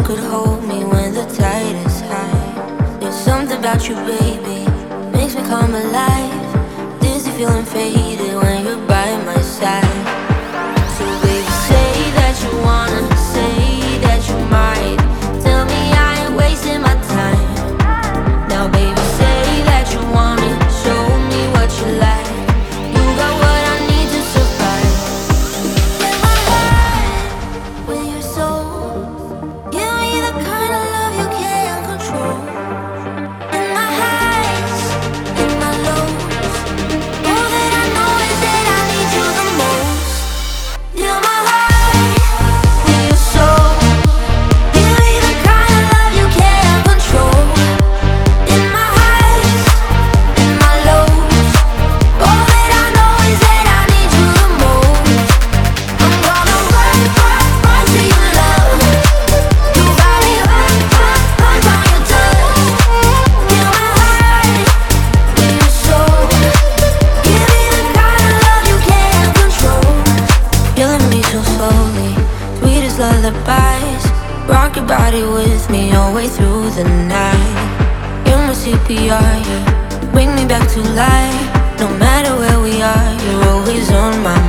could hold me when the tide is high. There's something about you, baby, makes me come alive. Dizzy feeling faded when you're by my side. So baby, say that you wanna, say that you might. Tell me I ain't wasting my time. Now baby, say that you want it, show me what you like. You got what I need to survive. Get my heart with your soul. Give me the kind of love you can't control. In my highs, in my lows, all that I know is that I need you the most. You're my heart with your soul. Give me the kind of love you can't control. In my highs, in my lows, all that I know is that I need you the most. I'm gonna run, run, run to your love. You got me hooked, hooked, hooked on your touch. You're my heart with your soul. Give me the kind of love you can't control. Killing me so slowly, sweet as lullabies. Rock your body with me all the way through the night. You're my CPR, yeah. Bring me back to life. No matter where we are, you're always on my mind.